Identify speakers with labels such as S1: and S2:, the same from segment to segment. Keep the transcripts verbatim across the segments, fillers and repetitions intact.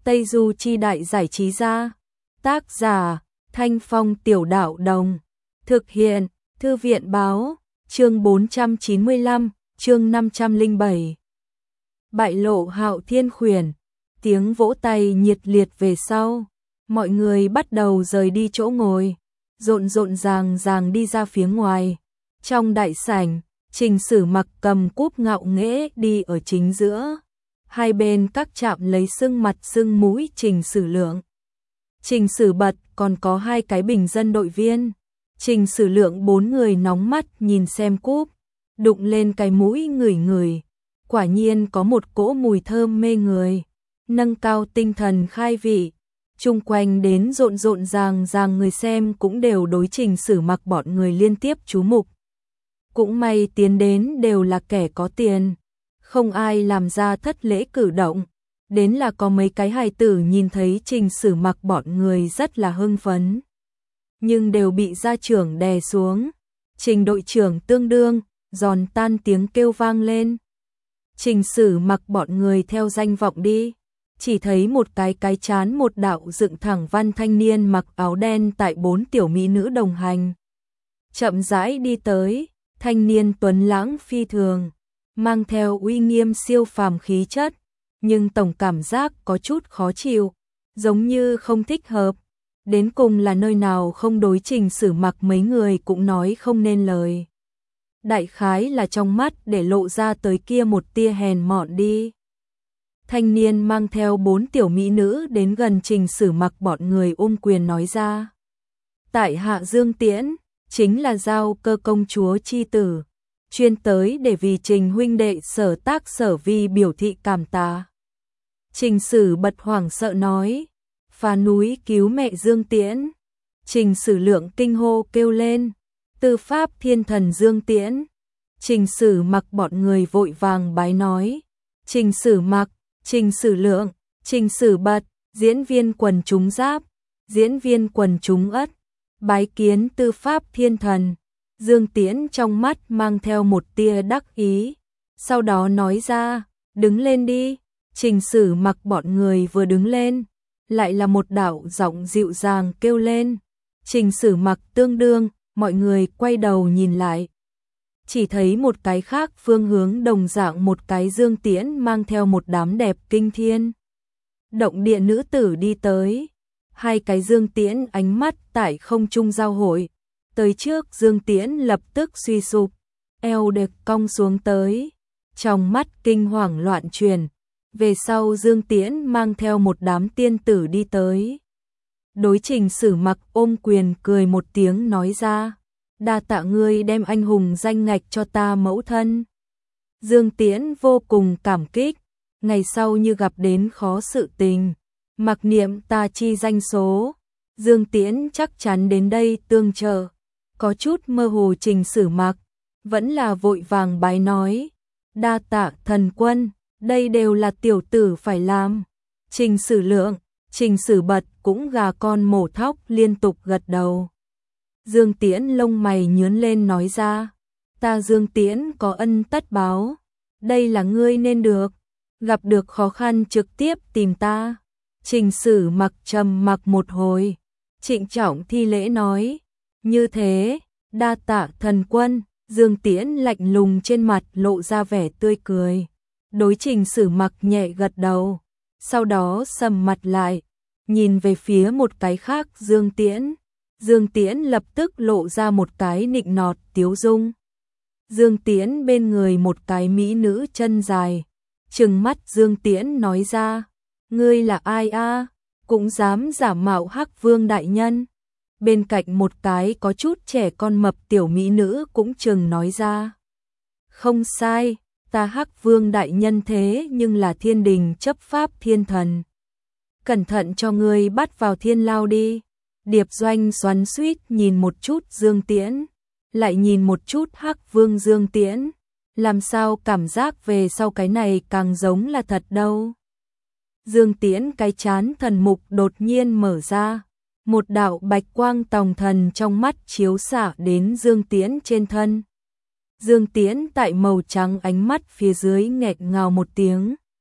S1: Tây Du Chi Đại Giải Trí Gia. Tác giả, Thanh Phong Tiểu Đạo Đồng. Thực hiện, Thư viện Báo. Chương bốn trăm chín mươi lăm, chương năm trăm lẻ bảy. Bại lộ Hạo Thiên Khuyển. Tiếng vỗ tay nhiệt liệt về sau. Mọi người bắt đầu rời đi chỗ ngồi. Rộn rộn ràng ràng đi ra phía ngoài. Trong đại sảnh, Trình Sử Mặc cầm cúp ngạo nghễ đi ở chính giữa. Hai bên các chạm lấy sưng mặt sưng mũi Trình Sử Lượng. Trình Sử Bật còn có hai cái bình dân đội viên. Trình Sử Lượng bốn người nóng mắt nhìn xem cúp, đụng lên cái mũi ngửi ngửi. Quả nhiên có một cỗ mùi thơm mê người, nâng cao tinh thần khai vị. Chung quanh đến rộn rộn ràng ràng người xem cũng đều đối Trình Sử Mặc bọn người liên tiếp chú mục. Cũng may tiến đến đều là kẻ có tiền, không ai làm ra thất lễ cử động. Đến là có mấy cái hài tử nhìn thấy Trình Sử Mặc bọn người rất là hưng phấn, nhưng đều bị gia trưởng đè xuống. Trình đội trưởng tương đương, giòn tan tiếng kêu vang lên. Trình Sử Mặc bọn người theo danh vọng đi, chỉ thấy một cái cái chán một đạo dựng thẳng văn thanh niên mặc áo đen tại bốn tiểu mỹ nữ đồng hành. Chậm rãi đi tới, thanh niên tuấn lãng phi thường, mang theo uy nghiêm siêu phàm khí chất, nhưng tổng cảm giác có chút khó chịu, giống như không thích hợp. Đến cùng là nơi nào không đối Trình Sử Mặc mấy người cũng nói không nên lời. Đại khái là trong mắt để lộ ra tới kia một tia hèn mọn đi. Thanh niên mang theo bốn tiểu mỹ nữ đến gần Trình Sử Mặc bọn người ôm quyền nói ra. Tại hạ Dương Tiễn, chính là Giao Cơ công chúa chi tử, chuyên tới để vì Trình huynh đệ sở tác sở vi biểu thị cảm tạ. Trình Sử Bật hoảng sợ nói, phá núi cứu mẹ Dương Tiễn. Trình Sử Lượng kinh hô kêu lên, tư pháp thiên thần Dương Tiễn. Trình Sử Mặc bọn người vội vàng bái nói, Trình Sử Mặc, Trình Sử Lượng, Trình Sử Bật, diễn viên quần chúng Giáp, diễn viên quần chúng Ất, bái kiến tư pháp thiên thần. Dương Tiễn trong mắt mang theo một tia đắc ý, sau đó nói ra, đứng lên đi. Trình Sử Mặc bọn người vừa đứng lên, lại là một đạo giọng dịu dàng kêu lên, Trình Sử Mặc tương đương. Mọi người quay đầu nhìn lại, chỉ thấy một cái khác phương hướng đồng dạng một cái Dương Tiễn mang theo một đám đẹp kinh thiên động địa nữ tử đi tới. Hai cái Dương Tiễn ánh mắt tại không trung giao hội, tới trước Dương Tiễn lập tức suy sụp, eo được cong xuống tới, trong mắt kinh hoàng loạn truyền. Về sau Dương Tiễn mang theo một đám tiên tử đi tới. Đối Trình Sử Mặc ôm quyền cười một tiếng nói ra, đa tạ ngươi đem anh hùng danh ngạch cho ta mẫu thân. Dương Tiễn vô cùng cảm kích, ngày sau như gặp đến khó sự tình, mặc niệm ta chi danh số, Dương Tiễn chắc chắn đến đây tương trợ. Có chút mơ hồ Trình Sử Mặc vẫn là vội vàng bái nói, đa tạ thần quân, đây đều là tiểu tử phải làm. Trình Sử Lượng, Trình Sử Bật cũng gà con mổ thóc liên tục gật đầu. Dương Tiễn lông mày nhướng lên nói ra, ta Dương Tiễn có ân tất báo, đây là ngươi nên được, gặp được khó khăn trực tiếp tìm ta. Trình Sử Mặc trầm mặc một hồi, trịnh trọng thi lễ nói, như thế, đa tạ thần quân. Dương Tiễn lạnh lùng trên mặt lộ ra vẻ tươi cười, đối Trình Sử Mặc nhẹ gật đầu, sau đó sầm mặt lại, nhìn về phía một cái khác Dương Tiễn. Dương Tiễn lập tức lộ ra một cái nịnh nọt tiếu dung. Dương Tiễn bên người một cái mỹ nữ chân dài, trừng mắt Dương Tiễn nói ra, ngươi là ai a, cũng dám giả mạo Hắc Vương đại nhân. Bên cạnh một cái có chút trẻ con mập tiểu mỹ nữ cũng trừng nói ra, không sai, ta Hắc Vương đại nhân thế nhưng là thiên đình chấp pháp thiên thần, cẩn thận cho ngươi bắt vào thiên lao đi. Điệp Doanh xoắn xuýt nhìn một chút Dương Tiễn, lại nhìn một chút Hắc Vương Dương Tiễn, làm sao cảm giác về sau cái này càng giống là thật đâu. Dương Tiễn cái chán thần mục đột nhiên mở ra, một đạo bạch quang tòng thần trong mắt chiếu xạ đến Dương Tiễn trên thân. Dương Tiễn tại màu trắng ánh mắt phía dưới nghẹt ngào một tiếng,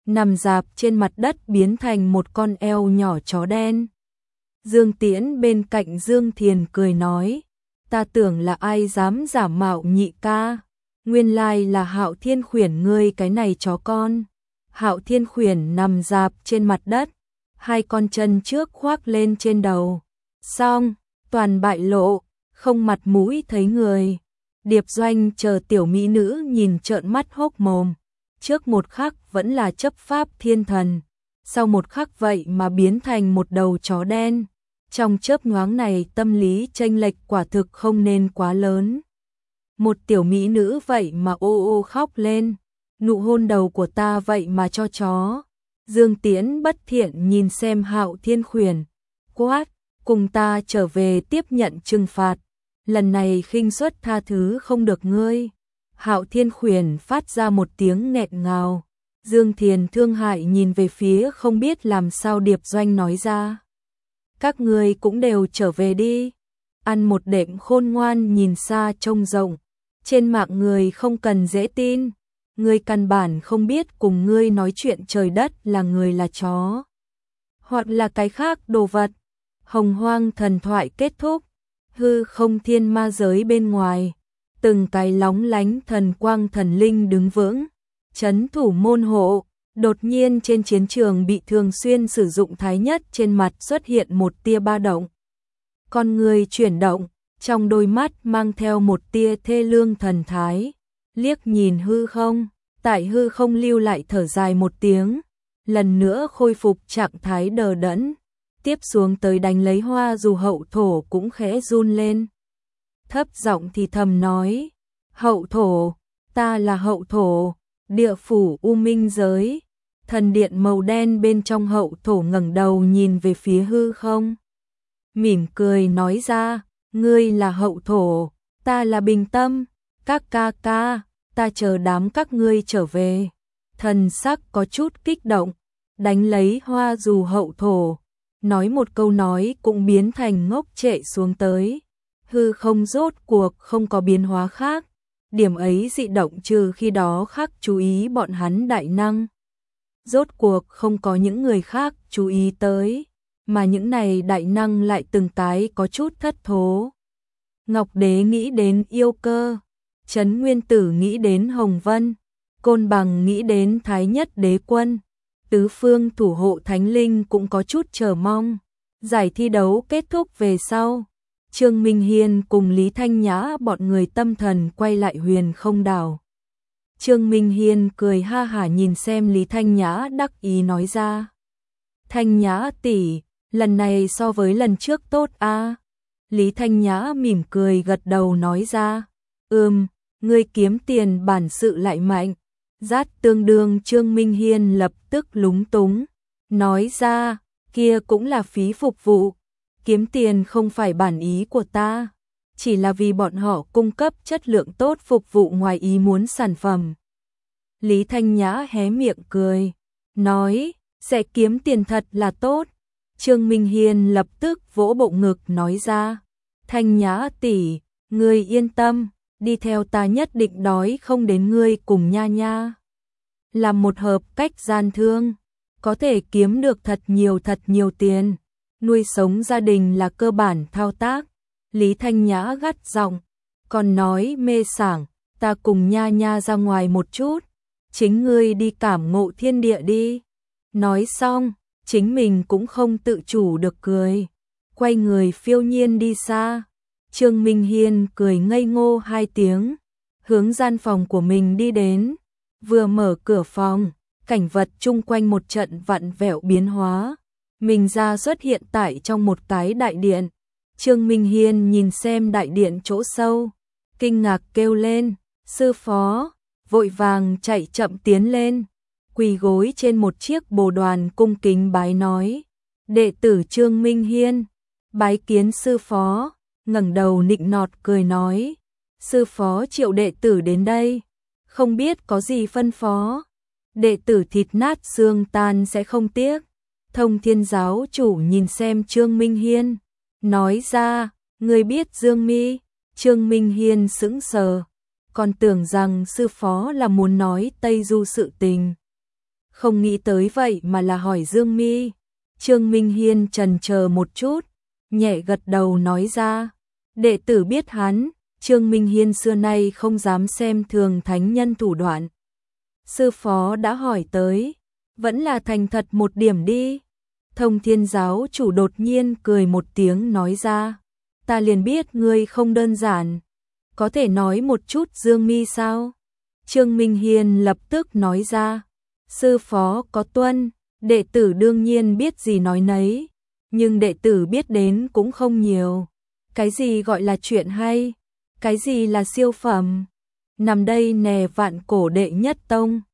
S1: nằm rạp trên mặt đất biến thành một con eo nhỏ chó đen. Dương Tiễn bên cạnh Dương Thiền cười nói, ta tưởng là ai dám giả mạo nhị ca, nguyên lai là Hạo Thiên Khuyển ngươi cái này chó con. Hạo Thiên Khuyển nằm rạp trên mặt đất, hai con chân trước khoác lên trên đầu, xong, toàn bại lộ, không mặt mũi thấy người. Điệp Doanh chờ tiểu mỹ nữ nhìn trợn mắt hốc mồm, trước một khắc vẫn là chấp pháp thiên thần, sau một khắc vậy mà biến thành một đầu chó đen. Trong chớp nhoáng này tâm lý chênh lệch quả thực không nên quá lớn. Một tiểu mỹ nữ vậy mà ô ô khóc lên, nụ hôn đầu của ta vậy mà cho chó. Dương Tiễn bất thiện nhìn xem Hạo Thiên Khuyển, quát, cùng ta trở về tiếp nhận trừng phạt, lần này khinh suất tha thứ không được ngươi. Hạo Thiên Khuyển phát ra một tiếng nghẹn ngào. Dương Thiền thương hại nhìn về phía không biết làm sao Điệp Doanh nói ra, các ngươi cũng đều trở về đi. Ăn một đệm khôn ngoan nhìn xa trông rộng, trên mạng người không cần dễ tin, ngươi căn bản không biết cùng ngươi nói chuyện trời đất là người là chó, hoặc là cái khác đồ vật. Hồng Hoang thần thoại kết thúc, hư không thiên ma giới bên ngoài, từng cái lóng lánh thần quang thần linh đứng vững, trấn thủ môn hộ. Đột nhiên trên chiến trường bị thường xuyên sử dụng thái nhất trên mặt xuất hiện một tia ba động. Con người chuyển động, trong đôi mắt mang theo một tia thê lương thần thái, liếc nhìn hư không, tại hư không lưu lại thở dài một tiếng, lần nữa khôi phục trạng thái đờ đẫn, tiếp xuống tới đánh lấy Hoa Dù hậu thổ cũng khẽ run lên. Thấp giọng thì thầm nói, hậu thổ, ta là hậu thổ, địa phủ U Minh giới. Thần điện màu đen bên trong hậu thổ ngẩng đầu nhìn về phía hư không, mỉm cười nói ra, ngươi là hậu thổ, ta là bình tâm, các ca ca, ta chờ đám các ngươi trở về. Thần sắc có chút kích động, đánh lấy Hoa Dù hậu thổ, nói một câu nói cũng biến thành ngốc trệ xuống tới. Hư không rốt cuộc không có biến hóa khác, điểm ấy dị động trừ khi đó khác chú ý bọn hắn đại năng. Rốt cuộc không có những người khác chú ý tới, mà những này đại năng lại từng cái có chút thất thố. Ngọc Đế nghĩ đến Yêu Cơ, Trấn Nguyên Tử nghĩ đến Hồng Vân, Côn Bằng nghĩ đến Thái Nhất Đế Quân, tứ phương thủ hộ thánh linh cũng có chút chờ mong. Giải thi đấu kết thúc về sau, Trương Minh Hiên cùng Lý Thanh Nhã bọn người tâm thần quay lại Huyền Không Đảo. Trương Minh Hiên cười ha hả nhìn xem Lý Thanh Nhã đắc ý nói ra, Thanh Nhã tỷ, lần này so với lần trước tốt a. À? Lý Thanh Nhã mỉm cười gật đầu nói ra, ừm, ngươi kiếm tiền bản sự lại mạnh. Rát tương đương Trương Minh Hiên lập tức lúng túng, nói ra, kia cũng là phí phục vụ, kiếm tiền không phải bản ý của ta, chỉ là vì bọn họ cung cấp chất lượng tốt phục vụ ngoài ý muốn sản phẩm. Lý Thanh Nhã hé miệng cười, nói, sẽ kiếm tiền thật là tốt. Trương Minh Hiên lập tức vỗ bộ ngực nói ra, Thanh Nhã tỷ, ngươi yên tâm, đi theo ta nhất định đói không đến ngươi cùng nha nha. Làm một hợp cách gian thương, có thể kiếm được thật nhiều thật nhiều tiền, nuôi sống gia đình là cơ bản thao tác. Lý Thanh Nhã gắt giọng, còn nói mê sảng, ta cùng nha nha ra ngoài một chút, chính ngươi đi cảm ngộ thiên địa đi. Nói xong, chính mình cũng không tự chủ được cười, quay người phiêu nhiên đi xa. Trương Minh Hiên cười ngây ngô hai tiếng, hướng gian phòng của mình đi đến, vừa mở cửa phòng, cảnh vật chung quanh một trận vặn vẹo biến hóa, mình ra xuất hiện tại trong một cái đại điện. Trương Minh Hiên nhìn xem đại điện chỗ sâu, kinh ngạc kêu lên, sư phó, vội vàng chạy chậm tiến lên, quỳ gối trên một chiếc bồ đoàn cung kính bái nói, đệ tử Trương Minh Hiên, bái kiến sư phó. Ngẩng đầu nịnh nọt cười nói, sư phó triệu đệ tử đến đây, không biết có gì phân phó. Đệ tử thịt nát xương tan sẽ không tiếc. Thông Thiên giáo chủ nhìn xem Trương Minh Hiên, nói ra, người biết Dương Mi. Trương Minh Hiên sững sờ, còn tưởng rằng sư phó là muốn nói Tây Du sự tình. không nghĩ tới vậy mà là hỏi Dương Mi. Trương Minh Hiên trần chờ một chút, nhẹ gật đầu nói ra, đệ tử biết hắn. Trương Minh Hiên xưa nay không dám xem thường thánh nhân thủ đoạn. Sư phó đã hỏi tới, vẫn là thành thật một điểm đi. Thông Thiên giáo chủ đột nhiên cười một tiếng nói ra, ta liền biết ngươi không đơn giản, có thể nói một chút Dương Mi sao? Trương Minh Hiên lập tức nói ra, sư phó có tuân, đệ tử đương nhiên biết gì nói nấy, nhưng đệ tử biết đến cũng không nhiều. Cái gì gọi là chuyện hay? Cái gì là siêu phẩm? Nằm đây nè vạn cổ đệ nhất tông.